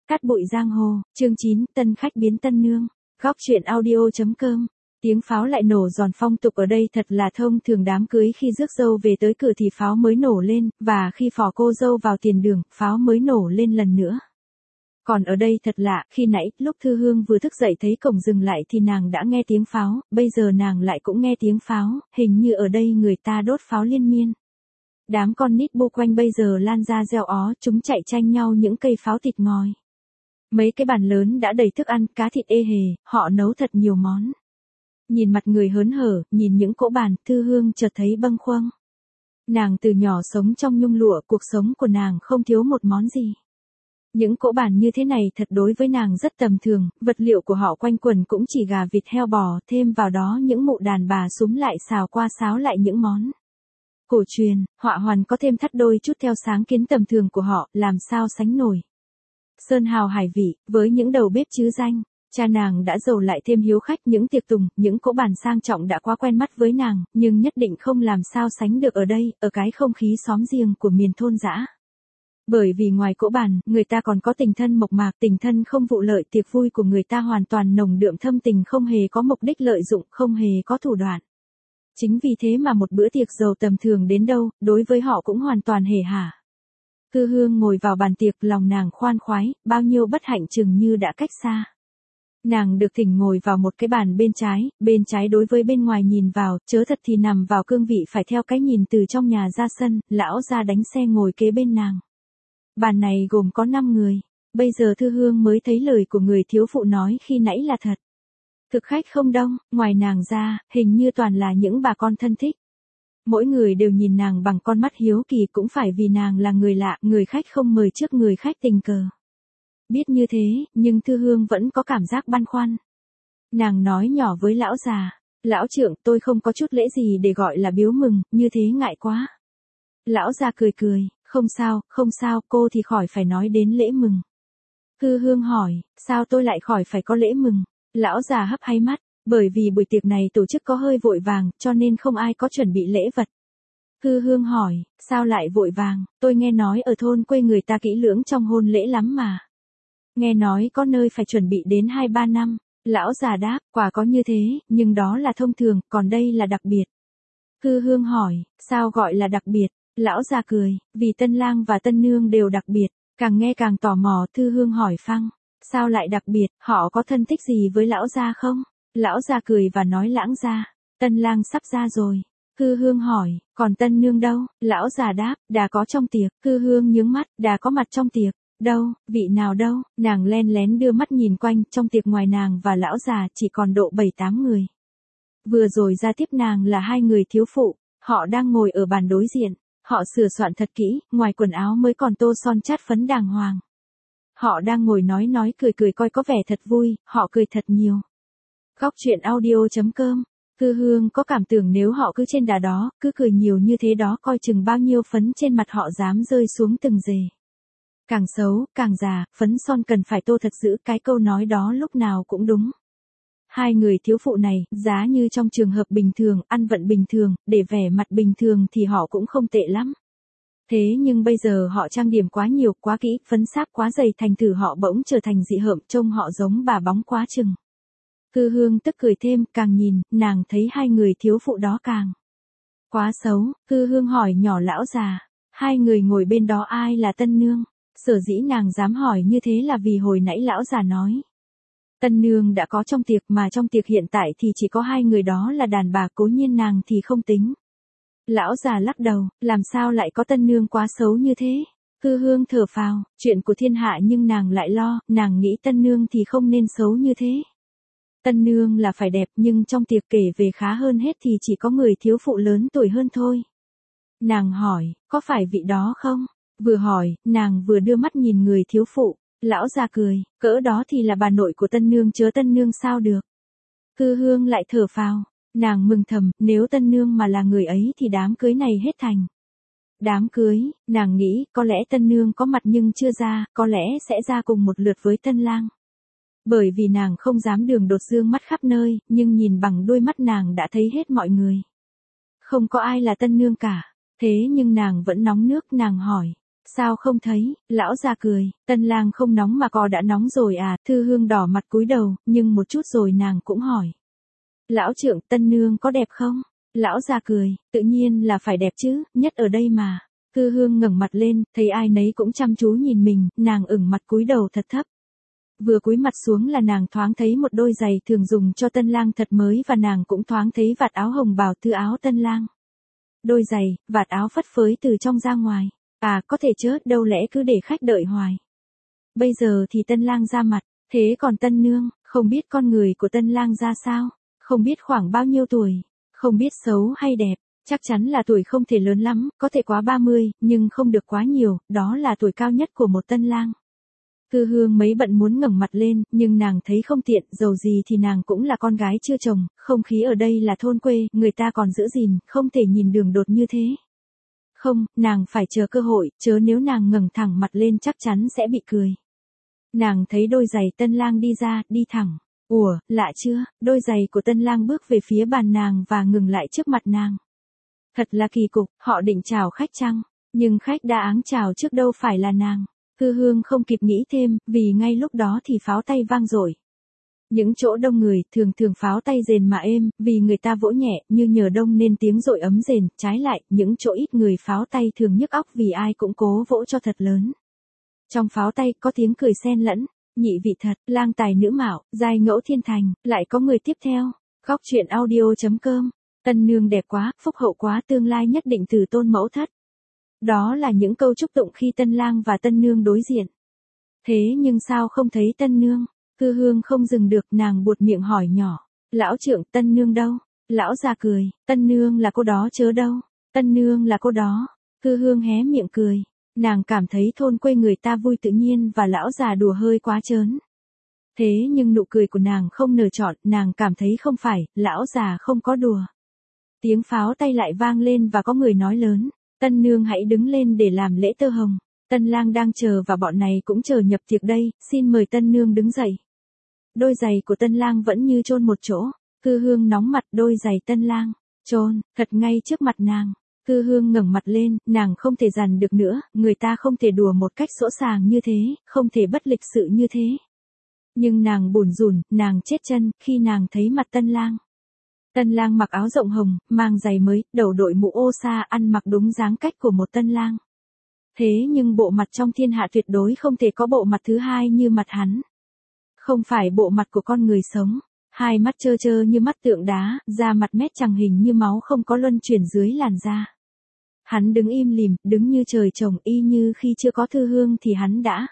Cát bụi giang hồ, chương 9, tân khách biến tân nương. Góc truyện audio.com. Tiếng pháo lại nổ giòn, phong tục ở đây thật là thông thường, đám cưới khi rước dâu về tới cửa thì pháo mới nổ lên, và khi phò cô dâu vào tiền đường, pháo mới nổ lên lần nữa. Còn ở đây thật lạ, khi nãy, lúc Thư Hương vừa thức dậy thấy cổng dừng lại thì nàng đã nghe tiếng pháo, bây giờ nàng lại cũng nghe tiếng pháo, hình như ở đây người ta đốt pháo liên miên. Đám con nít bu quanh bây giờ lan ra reo ó, chúng chạy tranh nhau những cây pháo thịt ngòi. Mấy cái bàn lớn đã đầy thức ăn, cá thịt ê hề, họ nấu thật nhiều món. Nhìn mặt người hớn hở, nhìn những cỗ bàn, Thư Hương chợt thấy bâng khuâng. Nàng từ nhỏ sống trong nhung lụa, cuộc sống của nàng không thiếu một món gì. Những cỗ bàn như thế này thật đối với nàng rất tầm thường, vật liệu của họ quanh quẩn cũng chỉ gà vịt heo bò, thêm vào đó những mụ đàn bà súm lại xào qua xáo lại những món cổ truyền, họa hoàn có thêm thắt đôi chút theo sáng kiến tầm thường của họ, làm sao sánh nổi. Sơn hào hải vị, với những đầu bếp chứ danh, cha nàng đã giàu lại thêm hiếu khách, những tiệc tùng, những cỗ bàn sang trọng đã quá quen mắt với nàng, nhưng nhất định không làm sao sánh được ở đây, ở cái không khí xóm giềng của miền thôn dã. Bởi vì ngoài cỗ bàn, người ta còn có tình thân mộc mạc, tình thân không vụ lợi, tiệc vui của người ta hoàn toàn nồng đượm thâm tình, không hề có mục đích lợi dụng, không hề có thủ đoạn. Chính vì thế mà một bữa tiệc giàu tầm thường đến đâu, đối với họ cũng hoàn toàn hề hà. Thư Hương ngồi vào bàn tiệc, lòng nàng khoan khoái, bao nhiêu bất hạnh chừng như đã cách xa. Nàng được thỉnh ngồi vào một cái bàn bên trái đối với bên ngoài nhìn vào, chớ thật thì nằm vào cương vị phải theo cái nhìn từ trong nhà ra sân, lão gia đánh xe ngồi kế bên nàng. Bàn này gồm có 5 người, bây giờ Thư Hương mới thấy lời của người thiếu phụ nói khi nãy là thật. Thực khách không đông, ngoài nàng ra, hình như toàn là những bà con thân thích. Mỗi người đều nhìn nàng bằng con mắt hiếu kỳ, cũng phải vì nàng là người lạ, người khách không mời trước người khách tình cờ. Biết như thế, nhưng Thư Hương vẫn có cảm giác băn khoăn. Nàng nói nhỏ với lão già, lão trưởng, tôi không có chút lễ gì để gọi là biếu mừng, như thế ngại quá. Lão già cười cười, không sao, cô thì khỏi phải nói đến lễ mừng. Thư Hương hỏi, sao tôi lại khỏi phải có lễ mừng? Lão già hấp háy mắt, bởi vì buổi tiệc này tổ chức có hơi vội vàng, cho nên không ai có chuẩn bị lễ vật. Thư Hương hỏi, sao lại vội vàng, tôi nghe nói ở thôn quê người ta kỹ lưỡng trong hôn lễ lắm mà. Nghe nói có nơi phải chuẩn bị đến 2-3 năm, lão già đáp, quả có như thế, nhưng đó là thông thường, còn đây là đặc biệt. Thư Hương hỏi, sao gọi là đặc biệt? Lão già cười, vì tân lang và tân nương đều đặc biệt, càng nghe càng tò mò. Thư Hương hỏi phăng, sao lại đặc biệt, họ có thân thích gì với lão gia không? Lão già cười và nói lãng ra, tân lang sắp ra rồi. Thư Hương hỏi, còn tân nương đâu? Lão già đáp, đã có trong tiệc. Thư Hương nhướng mắt, đã có mặt trong tiệc. Đâu, vị nào đâu? Nàng len lén đưa mắt nhìn quanh, trong tiệc ngoài nàng và lão già chỉ còn độ 7-8 người. Vừa rồi ra tiếp nàng là 2 người thiếu phụ, họ đang ngồi ở bàn đối diện. Họ sửa soạn thật kỹ, ngoài quần áo mới còn tô son chát phấn đàng hoàng. Họ đang ngồi nói cười coi có vẻ thật vui, họ cười thật nhiều. Góc truyện audio.com. Thư Hương có cảm tưởng nếu họ cứ trên đà đó, cứ cười nhiều như thế đó, coi chừng bao nhiêu phấn trên mặt họ dám rơi xuống từng rề. Càng xấu, càng già, phấn son cần phải tô thật dữ, cái câu nói đó lúc nào cũng đúng. 2 người thiếu phụ này, giá như trong trường hợp bình thường, ăn vận bình thường, để vẻ mặt bình thường thì họ cũng không tệ lắm. Thế nhưng bây giờ họ trang điểm quá nhiều, quá kỹ, phấn sáp quá dày, thành thử họ bỗng trở thành dị hợm, trông họ giống bà bóng quá chừng. Thư Hương tức cười thêm, càng nhìn, nàng thấy 2 người thiếu phụ đó càng quá xấu. Thư Hương hỏi nhỏ lão già, 2 người ngồi bên đó ai là tân nương? Sở dĩ nàng dám hỏi như thế là vì hồi nãy lão già nói. Tân nương đã có trong tiệc, mà trong tiệc hiện tại thì chỉ có 2 người, đó là đàn bà, cố nhiên nàng thì không tính. Lão già lắc đầu, làm sao lại có tân nương quá xấu như thế? Thư Hương thở phào, chuyện của thiên hạ nhưng nàng lại lo, nàng nghĩ tân nương thì không nên xấu như thế. Tân nương là phải đẹp, nhưng trong tiệc kể về khá hơn hết thì chỉ có người thiếu phụ lớn tuổi hơn thôi. Nàng hỏi, có phải vị đó không? Vừa hỏi, nàng vừa đưa mắt nhìn người thiếu phụ. Lão già cười, cỡ đó thì là bà nội của tân nương, chớ tân nương sao được. Thư Hương lại thở phào, nàng mừng thầm, nếu tân nương mà là người ấy thì đám cưới này hết thành. Đám cưới, nàng nghĩ, có lẽ tân nương có mặt nhưng chưa ra, có lẽ sẽ ra cùng một lượt với tân lang. Bởi vì nàng không dám đường đột dương mắt khắp nơi, nhưng nhìn bằng đôi mắt nàng đã thấy hết mọi người. Không có ai là tân nương cả, thế nhưng nàng vẫn nóng nước, nàng hỏi. Sao không thấy, lão già cười, Tân Lang không nóng mà cò đã nóng rồi à, Thư Hương đỏ mặt cúi đầu, nhưng một chút rồi nàng cũng hỏi. Lão trưởng, Tân Nương có đẹp không? Lão già cười, tự nhiên là phải đẹp chứ, nhất ở đây mà. Thư Hương ngẩng mặt lên, thấy ai nấy cũng chăm chú nhìn mình, nàng ửng mặt cúi đầu thật thấp. Vừa cúi mặt xuống là nàng thoáng thấy một đôi giày thường dùng cho Tân Lang thật mới và nàng cũng thoáng thấy vạt áo hồng bào tư áo Tân Lang. Đôi giày, vạt áo phất phới từ trong ra ngoài. À, có thể chớ, đâu lẽ cứ để khách đợi hoài. Bây giờ thì Tân Lang ra mặt, thế còn Tân Nương, không biết con người của Tân Lang ra sao, không biết khoảng bao nhiêu tuổi, không biết xấu hay đẹp, chắc chắn là tuổi không thể lớn lắm, có thể quá 30, nhưng không được quá nhiều, đó là tuổi cao nhất của một Tân Lang. Thư Hương mấy bận muốn ngẩng mặt lên, nhưng nàng thấy không tiện, dầu gì thì nàng cũng là con gái chưa chồng, không khí ở đây là thôn quê, người ta còn giữ gìn, không thể nhìn đường đột như thế. Không, nàng phải chờ cơ hội, chớ nếu nàng ngẩng thẳng mặt lên chắc chắn sẽ bị cười. Nàng thấy đôi giày Tân Lang đi ra, đi thẳng. Ủa, lạ chưa, đôi giày của Tân Lang bước về phía bàn nàng và ngừng lại trước mặt nàng. Thật là kỳ cục, họ định chào khách chăng? Nhưng khách đã áng chào trước đâu phải là nàng. Thư Hương không kịp nghĩ thêm, vì ngay lúc đó thì pháo tay vang dội. Những chỗ đông người, thường pháo tay rền mà êm, vì người ta vỗ nhẹ, như nhờ đông nên tiếng dội ấm rền, trái lại, những chỗ ít người pháo tay thường nhức óc vì ai cũng cố vỗ cho thật lớn. Trong pháo tay có tiếng cười xen lẫn, nhị vị thật, lang tài nữ mạo, giai ngẫu thiên thành, lại có người tiếp theo. Góc truyện audio.com, Tân Nương đẹp quá, phúc hậu quá, tương lai nhất định từ tôn mẫu thất. Đó là những câu chúc tụng khi Tân Lang và Tân Nương đối diện. Thế nhưng sao không thấy Tân Nương? Thư Hương không dừng được, nàng buột miệng hỏi nhỏ. Lão trưởng, Tân Nương đâu? Lão già cười, Tân Nương là cô đó chớ đâu. Tân Nương là cô đó. Thư Hương hé miệng cười. Nàng cảm thấy thôn quê người ta vui tự nhiên và lão già đùa hơi quá trớn. Thế nhưng nụ cười của nàng không nở trọn, nàng cảm thấy không phải, lão già không có đùa. Tiếng pháo tay lại vang lên và có người nói lớn. Tân Nương hãy đứng lên để làm lễ tơ hồng. Tân Lang đang chờ và bọn này cũng chờ nhập tiệc đây, xin mời Tân Nương đứng dậy. Đôi giày của Tân Lang vẫn như chôn một chỗ. Thư Hương nóng mặt, đôi giày Tân Lang chôn thật ngay trước mặt nàng. Thư Hương ngẩng mặt lên, nàng không thể dằn được nữa, người ta không thể đùa một cách sỗ sàng như thế, không thể bất lịch sự như thế. Nhưng nàng bủn rủn, nàng chết chân, khi nàng thấy mặt Tân Lang. Tân Lang mặc áo rộng hồng, mang giày mới, đầu đội mũ ô sa, ăn mặc đúng dáng cách của một Tân Lang. Thế nhưng bộ mặt trong thiên hạ tuyệt đối không thể có bộ mặt thứ hai như mặt hắn. Không phải bộ mặt của con người sống, hai mắt trơ trơ như mắt tượng đá, da mặt mét chằng hình như máu không có luân chuyển dưới làn da. Hắn đứng im lìm, đứng như trời trồng, y như khi chưa có Thư Hương thì hắn đã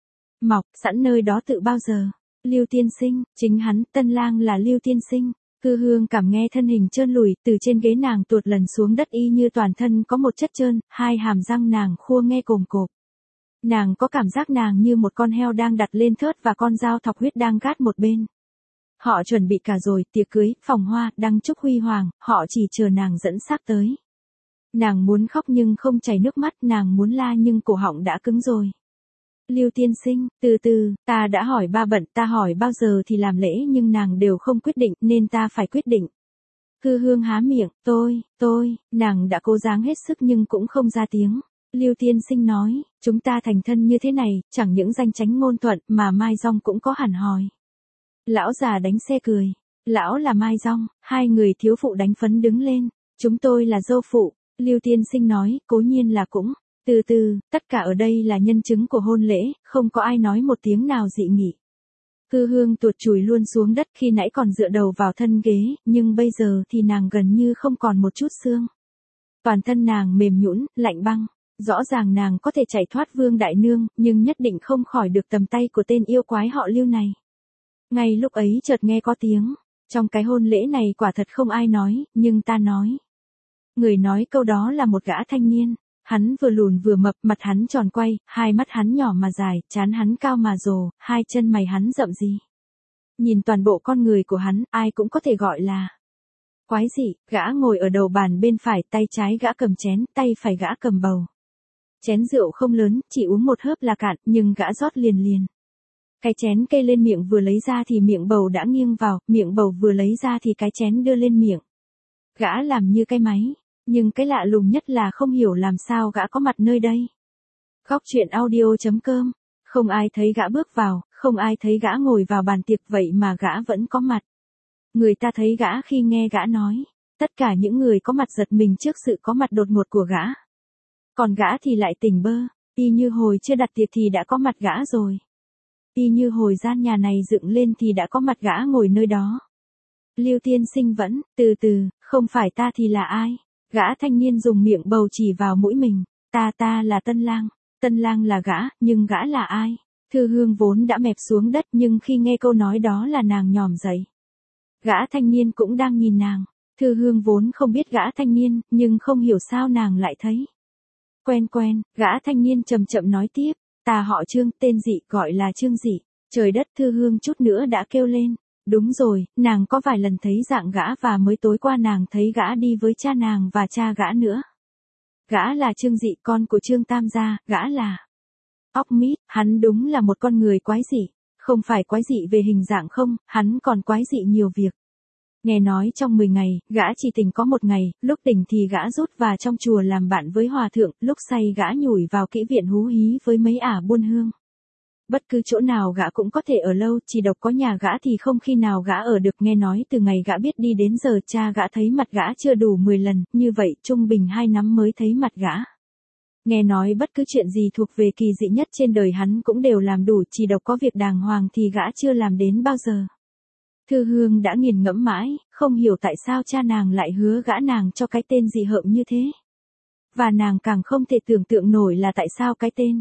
mọc sẵn nơi đó tự bao giờ. Lưu tiên sinh, chính hắn, Tân Lang là Lưu tiên sinh. Thư Hương cảm nghe thân hình trơn lùi, từ trên ghế nàng tuột lần xuống đất y như toàn thân có một chất trơn, hai hàm răng nàng khua nghe cồm cộp. Nàng có cảm giác nàng như một con heo đang đặt lên thớt và con dao thọc huyết đang gát một bên. Họ chuẩn bị cả rồi, tiệc cưới, phòng hoa, đăng trúc huy hoàng, họ chỉ chờ nàng dẫn xác tới. Nàng muốn khóc nhưng không chảy nước mắt, nàng muốn la nhưng cổ họng đã cứng rồi. Lưu tiên sinh, từ từ, ta đã hỏi ba bận, ta hỏi bao giờ thì làm lễ nhưng nàng đều không quyết định nên ta phải quyết định. Thư Hương há miệng, tôi, nàng đã cố gắng hết sức nhưng cũng không ra tiếng. Lưu tiên sinh nói, chúng ta thành thân như thế này, chẳng những danh chánh ngôn thuận mà Mai Dong cũng có hẳn hòi. Lão già đánh xe cười, lão là Mai Dong, hai người thiếu phụ đánh phấn đứng lên, chúng tôi là dâu phụ. Lưu tiên sinh nói, cố nhiên là cũng. Từ từ, tất cả ở đây là nhân chứng của hôn lễ, không có ai nói một tiếng nào dị nghị. Thư Hương tuột chùi luôn xuống đất, khi nãy còn dựa đầu vào thân ghế, nhưng bây giờ thì nàng gần như không còn một chút xương. Toàn thân nàng mềm nhũn, lạnh băng. Rõ ràng nàng có thể chạy thoát Vương Đại Nương, nhưng nhất định không khỏi được tầm tay của tên yêu quái họ Lưu này. Ngay lúc ấy chợt nghe có tiếng, trong cái hôn lễ này quả thật không ai nói, nhưng ta nói. Người nói câu đó là một gã thanh niên. Hắn vừa lùn vừa mập, mặt hắn tròn quay, hai mắt hắn nhỏ mà dài, trán hắn cao mà rồ, hai chân mày hắn rậm gì. Nhìn toàn bộ con người của hắn, ai cũng có thể gọi là quái dị. Gã ngồi ở đầu bàn bên phải, tay trái gã cầm chén, tay phải gã cầm bầu. Chén rượu không lớn, chỉ uống một hớp là cạn, nhưng gã rót liền. Cái chén kê lên miệng vừa lấy ra thì miệng bầu đã nghiêng vào, miệng bầu vừa lấy ra thì cái chén đưa lên miệng. Gã làm như cái máy. Nhưng cái lạ lùng nhất là không hiểu làm sao gã có mặt nơi đây. Góc truyện audio.com. Không ai thấy gã bước vào, không ai thấy gã ngồi vào bàn tiệc vậy mà gã vẫn có mặt. Người ta thấy gã khi nghe gã nói. Tất cả những người có mặt giật mình trước sự có mặt đột ngột của gã. Còn gã thì lại tỉnh bơ, y như hồi chưa đặt tiệc thì đã có mặt gã rồi. Y như hồi gian nhà này dựng lên thì đã có mặt gã ngồi nơi đó. Lưu Tiên Sinh vẫn, từ từ, không phải ta thì là ai? Gã thanh niên dùng miệng bầu chỉ vào mũi mình. Ta là Tân Lang là gã, nhưng gã là ai? Thư Hương vốn đã mẹp xuống đất nhưng khi nghe câu nói đó là nàng nhòm dậy. Gã thanh niên cũng đang nhìn nàng. Thư Hương vốn không biết gã thanh niên, nhưng không hiểu sao nàng lại thấy quen, gã thanh niên chậm chậm nói tiếp, ta họ Trương, tên dị, gọi là Trương Dị. Trời đất, Thư Hương chút nữa đã kêu lên. Đúng rồi, nàng có vài lần thấy dạng gã và mới tối qua nàng thấy gã đi với cha nàng và cha gã nữa. Gã là Trương Dị, con của Trương Tam gia, gã là óc mít, hắn đúng là một con người quái dị. Không phải quái dị về hình dạng không, hắn còn quái dị nhiều việc. Nghe nói trong 10 ngày, gã chỉ tỉnh có 1 ngày, lúc tỉnh thì gã rút vào trong chùa làm bạn với hòa thượng, lúc say gã nhủi vào kỹ viện hú hí với mấy ả buôn hương. Bất cứ chỗ nào gã cũng có thể ở lâu, chỉ độc có nhà gã thì không khi nào gã ở được. Nghe nói từ ngày gã biết đi đến giờ cha gã thấy mặt gã chưa đủ 10 lần, như vậy trung bình 2 năm mới thấy mặt gã. Nghe nói bất cứ chuyện gì thuộc về kỳ dị nhất trên đời hắn cũng đều làm đủ, chỉ độc có việc đàng hoàng thì gã chưa làm đến bao giờ. Thư Hương đã nghiền ngẫm mãi, không hiểu tại sao cha nàng lại hứa gã nàng cho cái tên dị hợm như thế. Và nàng càng không thể tưởng tượng nổi là tại sao cái tên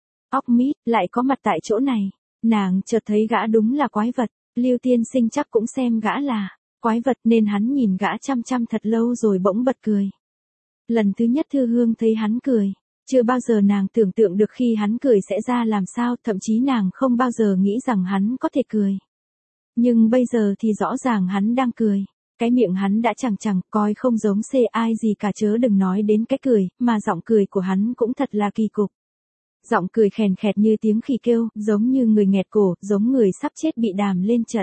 óc mít lại có mặt tại chỗ này. Nàng chợt thấy gã đúng là quái vật. Lưu Tiên Sinh chắc cũng xem gã là quái vật nên hắn nhìn gã chăm chăm thật lâu rồi bỗng bật cười. Lần thứ nhất Thư Hương thấy hắn cười. Chưa bao giờ nàng tưởng tượng được khi hắn cười sẽ ra làm sao, thậm chí nàng không bao giờ nghĩ rằng hắn có thể cười. Nhưng bây giờ thì rõ ràng hắn đang cười. Cái miệng hắn đã chẳng coi không giống xê ai gì cả, chớ đừng nói đến cái cười, mà giọng cười của hắn cũng thật là kỳ cục. Giọng cười khèn khẹt như tiếng khỉ kêu, giống như người nghẹt cổ, giống người sắp chết bị đàm lên trận.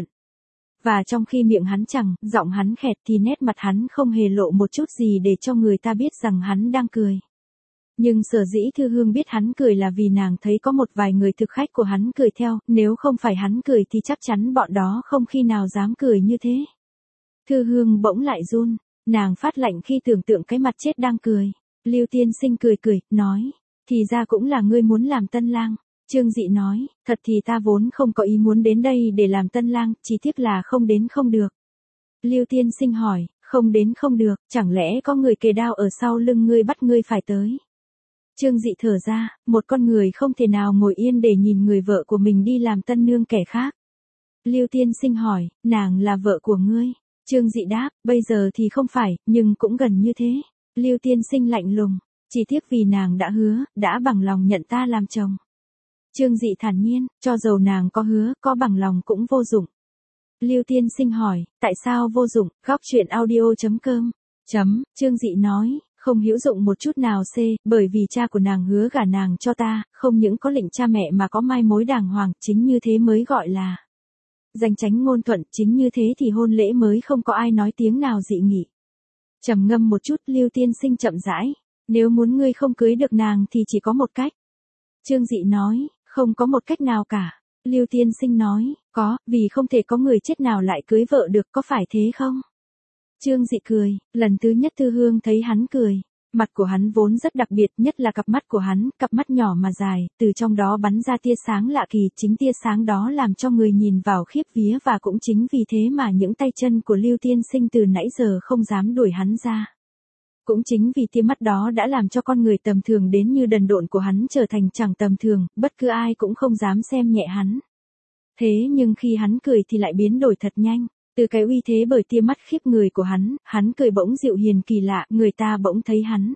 Và trong khi miệng hắn giọng hắn khẹt thì nét mặt hắn không hề lộ một chút gì để cho người ta biết rằng hắn đang cười. Nhưng sở dĩ Thư Hương biết hắn cười là vì nàng thấy có một vài người thực khách của hắn cười theo, nếu không phải hắn cười thì chắc chắn bọn đó không khi nào dám cười như thế. Thư Hương bỗng lại run, nàng phát lạnh khi tưởng tượng cái mặt chết đang cười. Lưu Tiên Sinh cười, nói, thì ra cũng là ngươi muốn làm tân lang. Trương Dị nói, thật thì ta vốn không có ý muốn đến đây để làm tân lang, chỉ tiếc là không đến không được. Lưu Tiên Sinh hỏi, không đến không được, chẳng lẽ có người kề đao ở sau lưng ngươi bắt ngươi phải tới? Trương Dị thở ra, một con người không thể nào ngồi yên để nhìn người vợ của mình đi làm tân nương kẻ khác. Lưu Tiên Sinh hỏi, nàng là vợ của ngươi? Trương Dị đáp, bây giờ thì không phải, nhưng cũng gần như thế. Lưu Tiên Sinh lạnh lùng, chỉ tiếc vì nàng đã hứa, đã bằng lòng nhận ta làm chồng. Trương Dị thản nhiên, cho dầu nàng có hứa, có bằng lòng cũng vô dụng. Lưu Tiên Sinh hỏi, tại sao vô dụng? Góc truyện audio.com. Trương Dị nói, không hữu dụng một chút nào bởi vì cha của nàng hứa gả nàng cho ta, không những có lệnh cha mẹ mà có mai mối đàng hoàng, chính như thế mới gọi là danh chánh ngôn thuận, chính như thế thì hôn lễ mới không có ai nói tiếng nào dị nghị. Trầm ngâm một chút, Lưu Tiên Sinh chậm rãi, nếu muốn ngươi không cưới được nàng thì chỉ có một cách. Trương Dị nói, không có một cách nào cả. Lưu Tiên Sinh nói, có, vì không thể có người chết nào lại cưới vợ được, có phải thế không? Trương Dị cười, lần thứ nhất Thư Hương thấy hắn cười. Mặt của hắn vốn rất đặc biệt, nhất là cặp mắt của hắn, cặp mắt nhỏ mà dài, từ trong đó bắn ra tia sáng lạ kỳ, chính tia sáng đó làm cho người nhìn vào khiếp vía và cũng chính vì thế mà những tay chân của Lưu Tiên Sinh từ nãy giờ không dám đuổi hắn ra. Cũng chính vì tia mắt đó đã làm cho con người tầm thường đến như đần độn của hắn trở thành chẳng tầm thường, bất cứ ai cũng không dám xem nhẹ hắn. Thế nhưng khi hắn cười thì lại biến đổi thật nhanh. Từ cái uy thế bởi tia mắt khiếp người của hắn cười bỗng dịu hiền kỳ lạ, người ta bỗng thấy hắn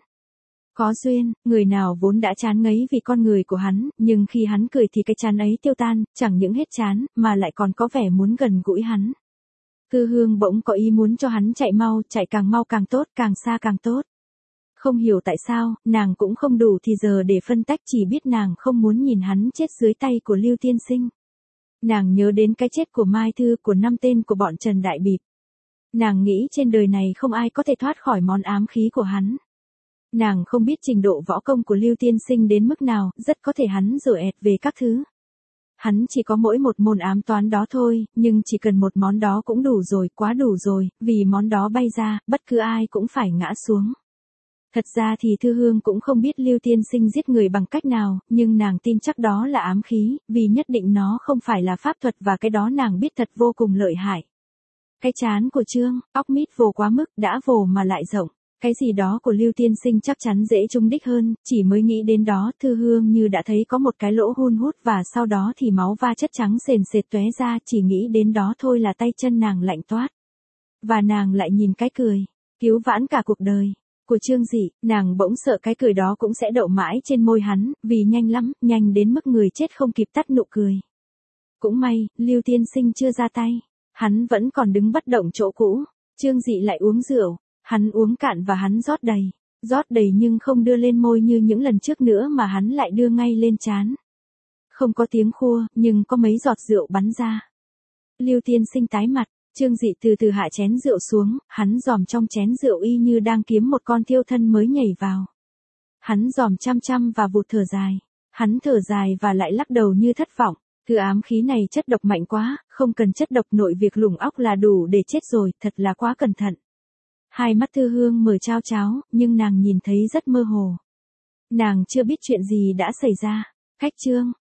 có duyên. Người nào vốn đã chán ngấy vì con người của hắn, nhưng khi hắn cười thì cái chán ấy tiêu tan, chẳng những hết chán, mà lại còn có vẻ muốn gần gũi hắn. Thư Hương bỗng có ý muốn cho hắn chạy càng mau càng tốt, càng xa càng tốt. Không hiểu tại sao, nàng cũng không đủ thì giờ để phân tách, chỉ biết nàng không muốn nhìn hắn chết dưới tay của Lưu Tiên Sinh. Nàng nhớ đến cái chết của Mai Thư, của 5 tên của bọn Trần Đại Bịp. Nàng nghĩ trên đời này không ai có thể thoát khỏi món ám khí của hắn. Nàng không biết trình độ võ công của Lưu Tiên Sinh đến mức nào, rất có thể hắn rồi ẹt về các thứ. Hắn chỉ có mỗi một môn ám toán đó thôi, nhưng chỉ cần một món đó cũng đủ rồi, quá đủ rồi, vì món đó bay ra, bất cứ ai cũng phải ngã xuống. Thật ra thì Thư Hương cũng không biết Lưu Tiên Sinh giết người bằng cách nào, nhưng nàng tin chắc đó là ám khí, vì nhất định nó không phải là pháp thuật và cái đó nàng biết thật vô cùng lợi hại. Cái trán của Trương, óc mít vồ quá mức, đã vồ mà lại rộng. Cái gì đó của Lưu Tiên Sinh chắc chắn dễ trúng đích hơn, chỉ mới nghĩ đến đó Thư Hương như đã thấy có một cái lỗ hun hút và sau đó thì máu va chất trắng sền sệt tóe ra, chỉ nghĩ đến đó thôi là tay chân nàng lạnh toát. Và nàng lại nhìn cái cười, cứu vãn cả cuộc đời, của Trương Dị, nàng bỗng sợ cái cười đó cũng sẽ đậu mãi trên môi hắn, vì nhanh lắm, nhanh đến mức người chết không kịp tắt nụ cười. Cũng may, Lưu Tiên Sinh chưa ra tay, hắn vẫn còn đứng bất động chỗ cũ, Trương Dị lại uống rượu. Hắn uống cạn và hắn rót đầy nhưng không đưa lên môi như những lần trước nữa mà hắn lại đưa ngay lên trán. Không có tiếng khua, nhưng có mấy giọt rượu bắn ra. Lưu Tiên Sinh tái mặt, Trương Dị từ từ hạ chén rượu xuống, hắn dòm trong chén rượu y như đang kiếm một con thiêu thân mới nhảy vào. Hắn dòm chăm chăm và vụt thở dài. Hắn thở dài và lại lắc đầu như thất vọng. Thứ ám khí này chất độc mạnh quá, không cần chất độc nội việc lủng óc là đủ để chết rồi, thật là quá cẩn thận. Hai mắt Thư Hương mở trao tráo, nhưng nàng nhìn thấy rất mơ hồ. Nàng chưa biết chuyện gì đã xảy ra. Khách Trương,